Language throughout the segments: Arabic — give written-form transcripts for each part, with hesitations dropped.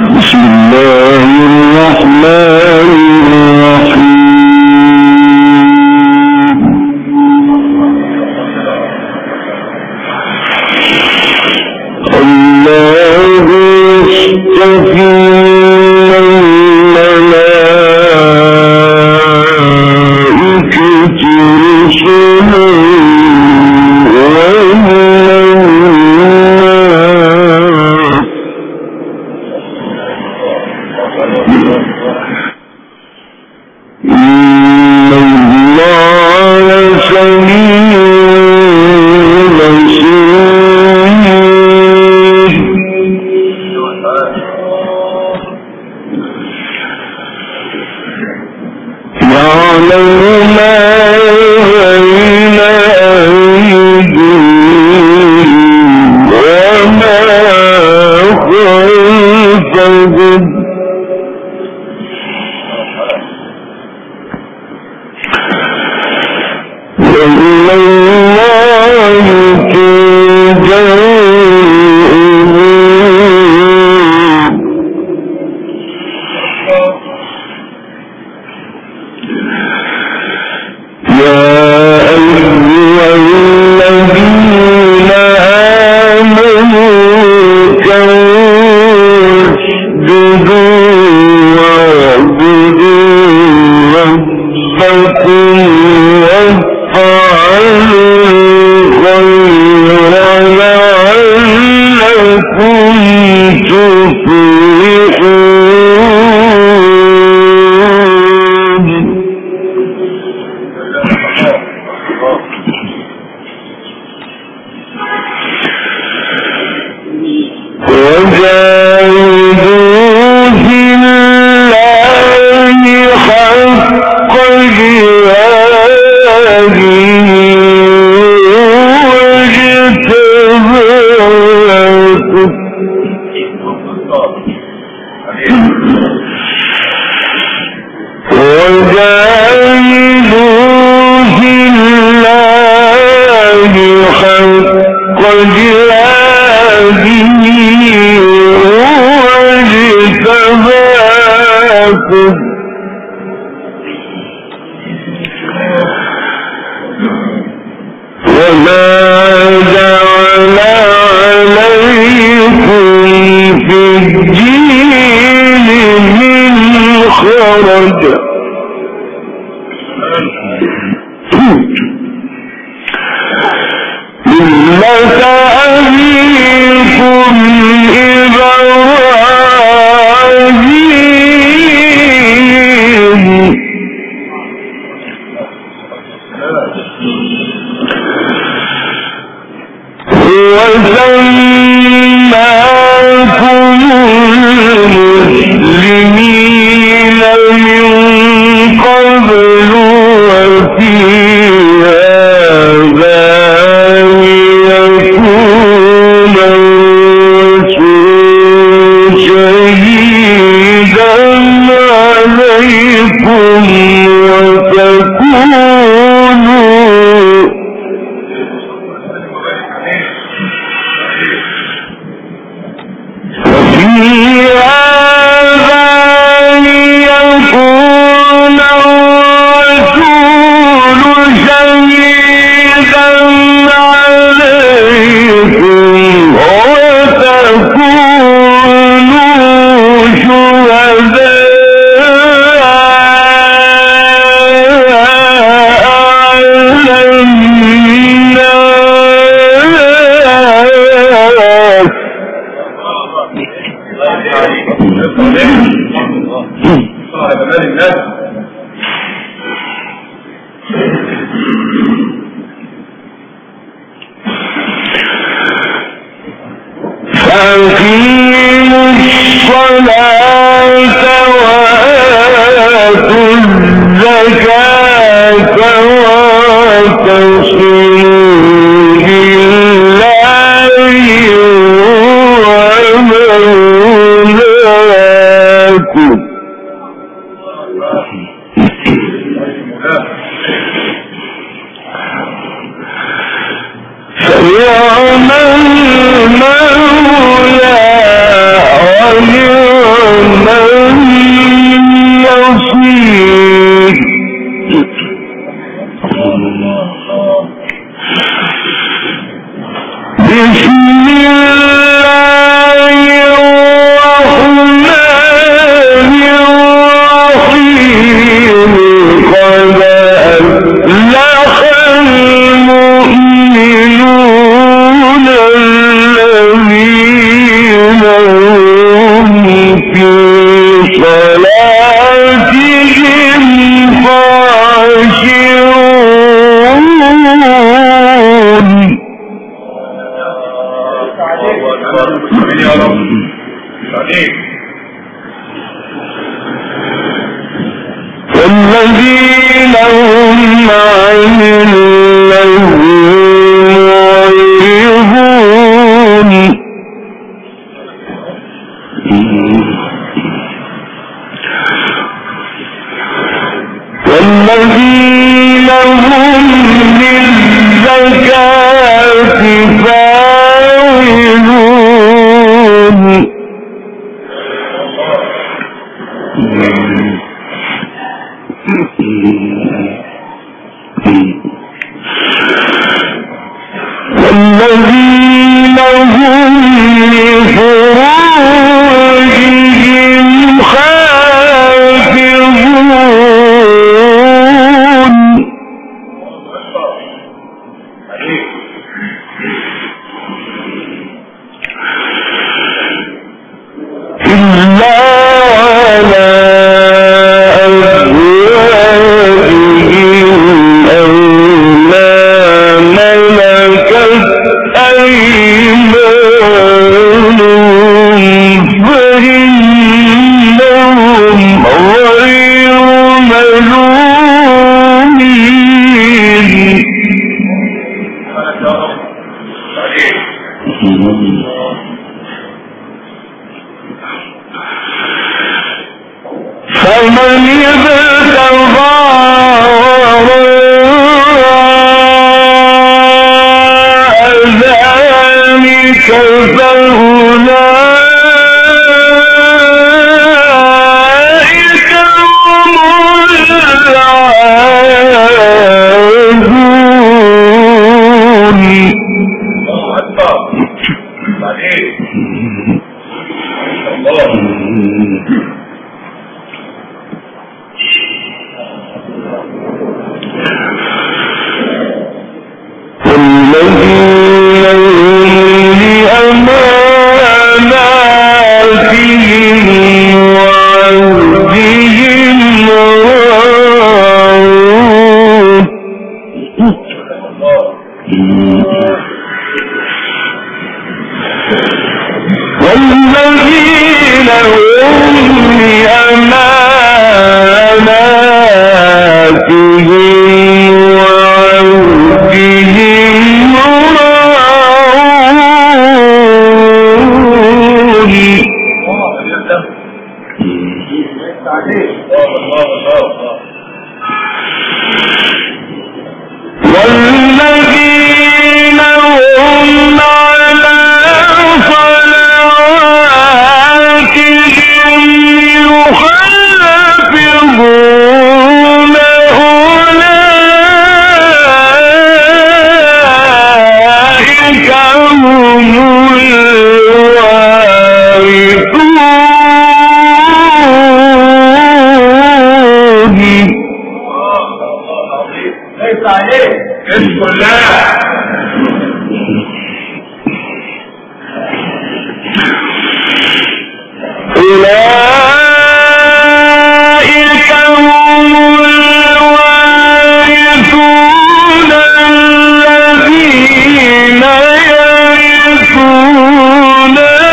بسم الله الرحمن الرحيم. الله يصطفي فنعم المولى ونعم والذين هم عن اللغو معرضون والذين هم للزكاة فاعلون والذين هم لفروجهم حافظون إلا على أزواجهم أو ما ملكت أيمانهم فإنهم غير ملومين فمن ابتغى وراء ذلك فأولئك هم العادون والذين هم لأماناتهم وعهدهم راعون والذين هم لأماناتهم وعهدهم والذين هم على صلواتهم يحافظون أولئك هم الوارثون. ليس عليه اسم الله. أولئك هم الوارثون الذين يرثون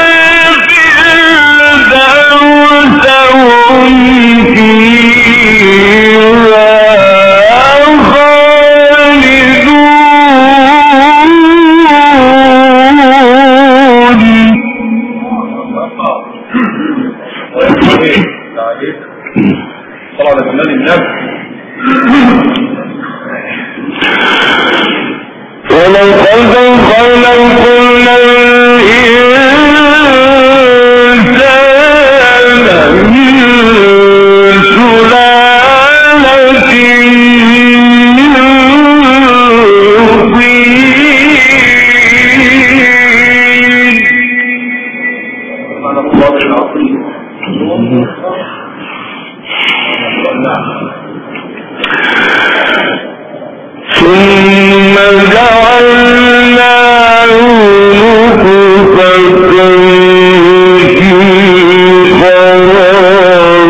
الفردوس هم فيها طبعا كمان النبي ولقد خلقنا الإنسان من سلالة من طين. سبحان الله العظيم. ثم جعلناه نطفة في قرار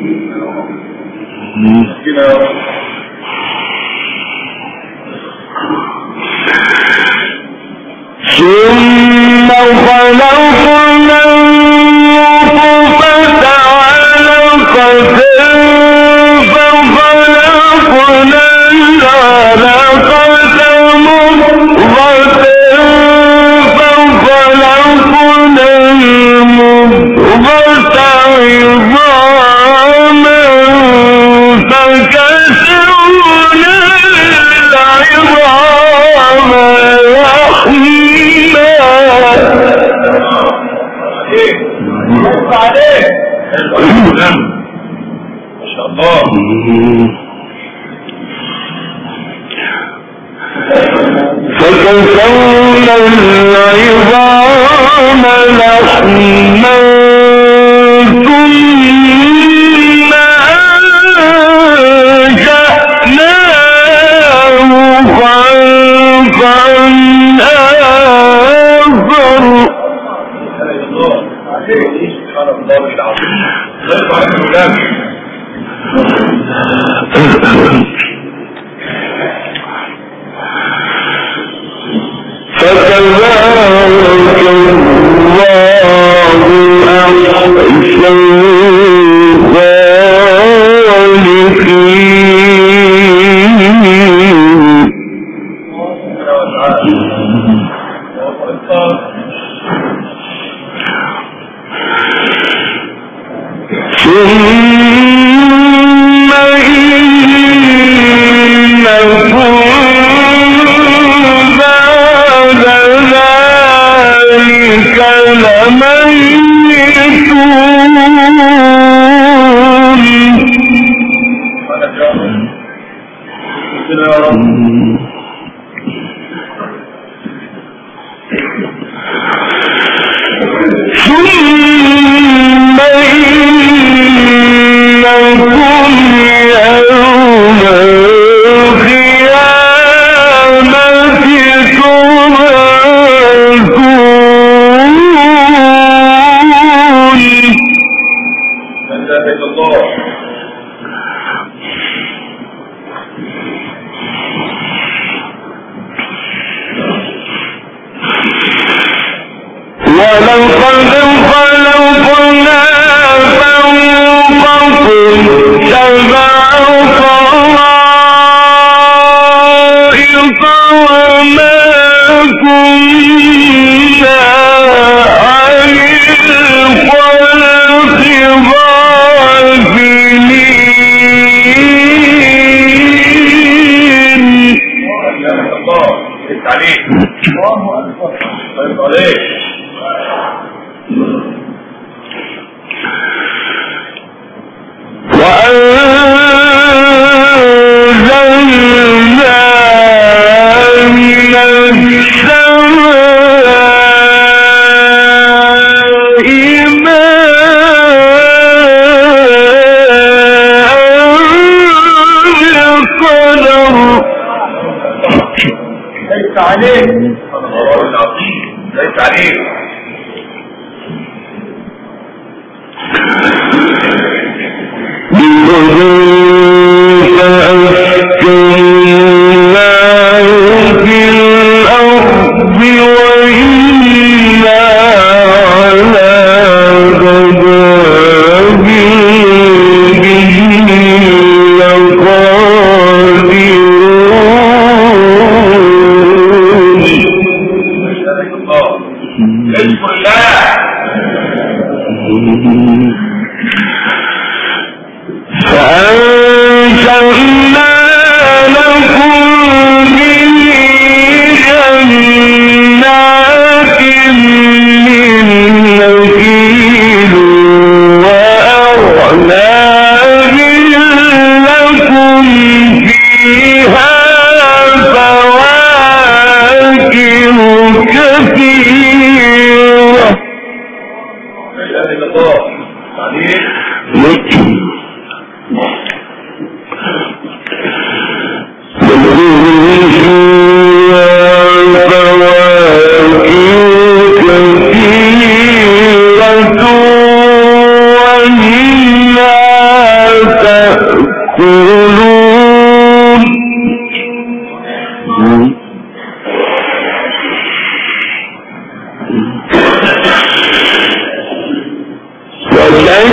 مكين. ثم خلقنا النطفة علقة فخلقنا العلقة مضغة فخلقنا المضغة عظاما فكسونا العظام لحما ما شاء الله. فكسونا العظام لحما ثم أنشأناه خلقا آخر. سبحان الله العظيم. ضيف عليك الولاد. فتبارك الله أحسن ثم إنكم بعد ذلك لميتون. ثم إنكم يوم القيامة تبعثون. ولقد خلقنا فوقكم سبع طرائق وما كنا عن الخلق غافلين. وأنزلنا من السماء ماء بقدر. ليس عليك الله العظيم. ليس عليك. فأسكناه في الأرض وإنا على ذهاب به لقادرون. اذكر الله. فأنشأنا لكم به جنات من نخيل وأعناب لكم فيها فواكه كثيرة.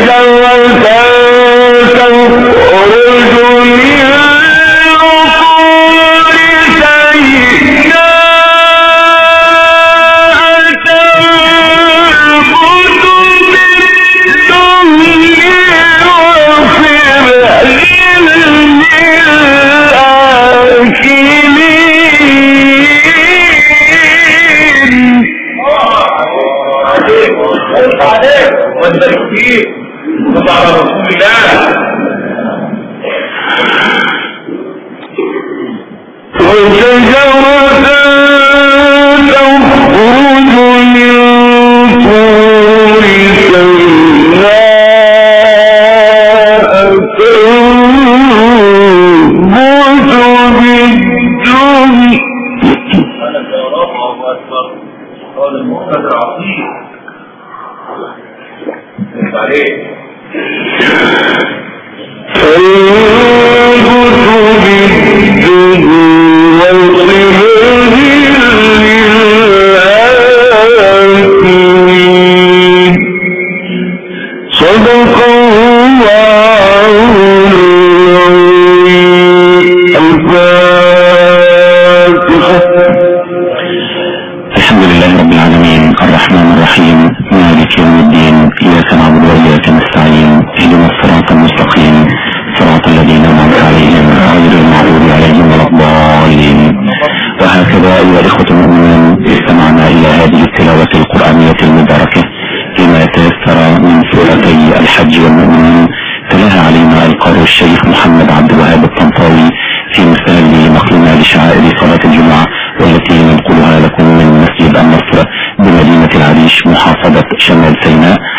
الشيخ محمد عبد الوهاب الطنطاوي في مسألة مقلنا لشعائر صلاة الجمعة، والتي ننقلها لكم من مسجد النصر بمدينة العريش محافظة شمال سيناء.